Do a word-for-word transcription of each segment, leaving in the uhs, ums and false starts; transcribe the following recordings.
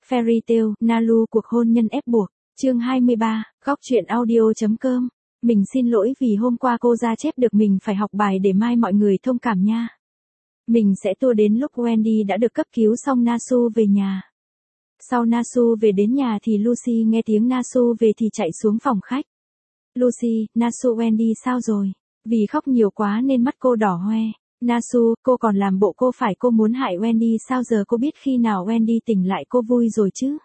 Fairy Tail, Nalu cuộc hôn nhân ép buộc, chương hai mươi ba, góc truyện audio.com. Mình xin lỗi vì hôm qua cô ra chép được mình phải học bài để mai mọi người thông cảm nha. Mình sẽ tua đến lúc Wendy đã được cấp cứu xong Nasu về nhà. Sau Nasu về đến nhà thì Lucy nghe tiếng Nasu về thì chạy xuống phòng khách. Lucy, Nasu Wendy sao rồi? Vì khóc nhiều quá nên mắt cô đỏ hoe. Nasu, cô còn làm bộ cô phải cô muốn hại Wendy sao giờ cô biết khi nào Wendy tỉnh lại cô vui rồi chứ?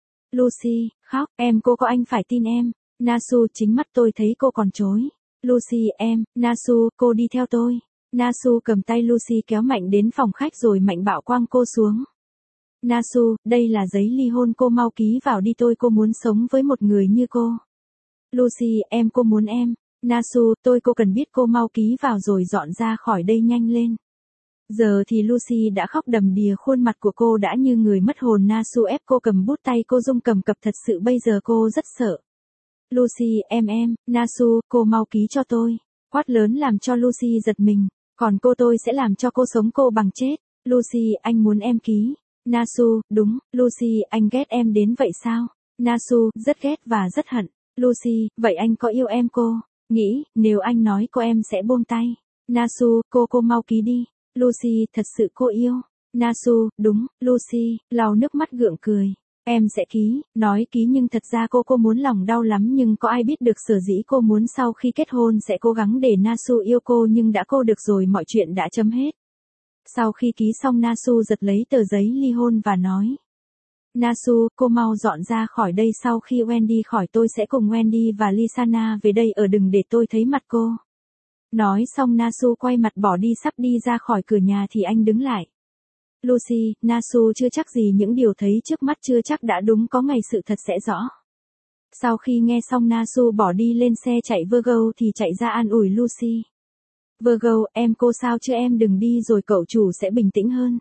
Lucy, khóc, em cô có anh phải tin em. Nasu, chính mắt tôi thấy cô còn chối. Lucy, em, Nasu, cô đi theo tôi. Nasu cầm tay Lucy kéo mạnh đến phòng khách rồi mạnh bạo quăng cô xuống. Nasu, đây là giấy ly hôn cô mau ký vào đi tôi cô muốn sống với một người như cô. Lucy, em cô muốn em. Nasu, tôi cô cần biết cô mau ký vào rồi dọn ra khỏi đây nhanh lên. Giờ thì Lucy đã khóc đầm đìa khuôn mặt của cô đã như người mất hồn. Nasu ép cô cầm bút tay cô rung cầm cập thật sự bây giờ cô rất sợ. Lucy, em em, Nasu, cô mau ký cho tôi. Quát lớn làm cho Lucy giật mình, còn cô tôi sẽ làm cho cô sống cô bằng chết. Lucy, anh muốn em ký. Nasu, đúng, Lucy, anh ghét em đến vậy sao? Nasu, rất ghét và rất hận. Lucy, vậy anh có yêu em cô? Nghĩ, nếu anh nói cô em sẽ buông tay. Nasu, cô cô mau ký đi. Lucy, thật sự cô yêu. Nasu, đúng, Lucy, lau nước mắt gượng cười. Em sẽ ký, nói ký nhưng thật ra cô cô muốn lòng đau lắm nhưng có ai biết được sở dĩ cô muốn sau khi kết hôn sẽ cố gắng để Nasu yêu cô nhưng đã cô được rồi mọi chuyện đã chấm hết. Sau khi ký xong Nasu giật lấy tờ giấy ly hôn và nói. Nasu, cô mau dọn ra khỏi đây sau khi Wendy khỏi tôi sẽ cùng Wendy và Lisana về đây ở đừng để tôi thấy mặt cô. Nói xong Nasu quay mặt bỏ đi sắp đi ra khỏi cửa nhà thì anh đứng lại. Lucy, Nasu chưa chắc gì những điều thấy trước mắt chưa chắc đã đúng có ngày sự thật sẽ rõ. Sau khi nghe xong Nasu bỏ đi lên xe chạy Virgo thì chạy ra an ủi Lucy. Virgo, em cô sao chứ em đừng đi rồi cậu chủ sẽ bình tĩnh hơn.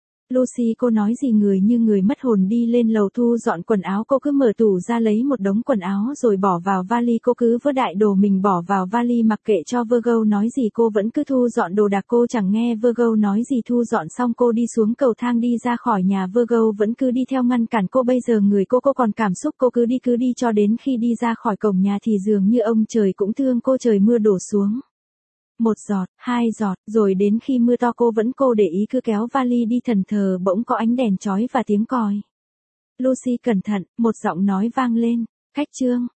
Lucy cô nói gì người như người mất hồn đi lên lầu thu dọn quần áo cô cứ mở tủ ra lấy một đống quần áo rồi bỏ vào vali cô cứ vớ đại đồ mình bỏ vào vali mặc kệ cho Virgo nói gì cô vẫn cứ thu dọn đồ đạc cô chẳng nghe Virgo nói gì thu dọn xong cô đi xuống cầu thang đi ra khỏi nhà Virgo vẫn cứ đi theo ngăn cản cô bây giờ người cô cô còn cảm xúc cô cứ đi cứ đi cho đến khi đi ra khỏi cổng nhà thì dường như ông trời cũng thương cô trời mưa đổ xuống. Một giọt, hai giọt, rồi đến khi mưa to cô vẫn cô để ý cứ kéo vali đi thần thờ bỗng có ánh đèn chói và tiếng còi. Lucy cẩn thận, một giọng nói vang lên, khách trương.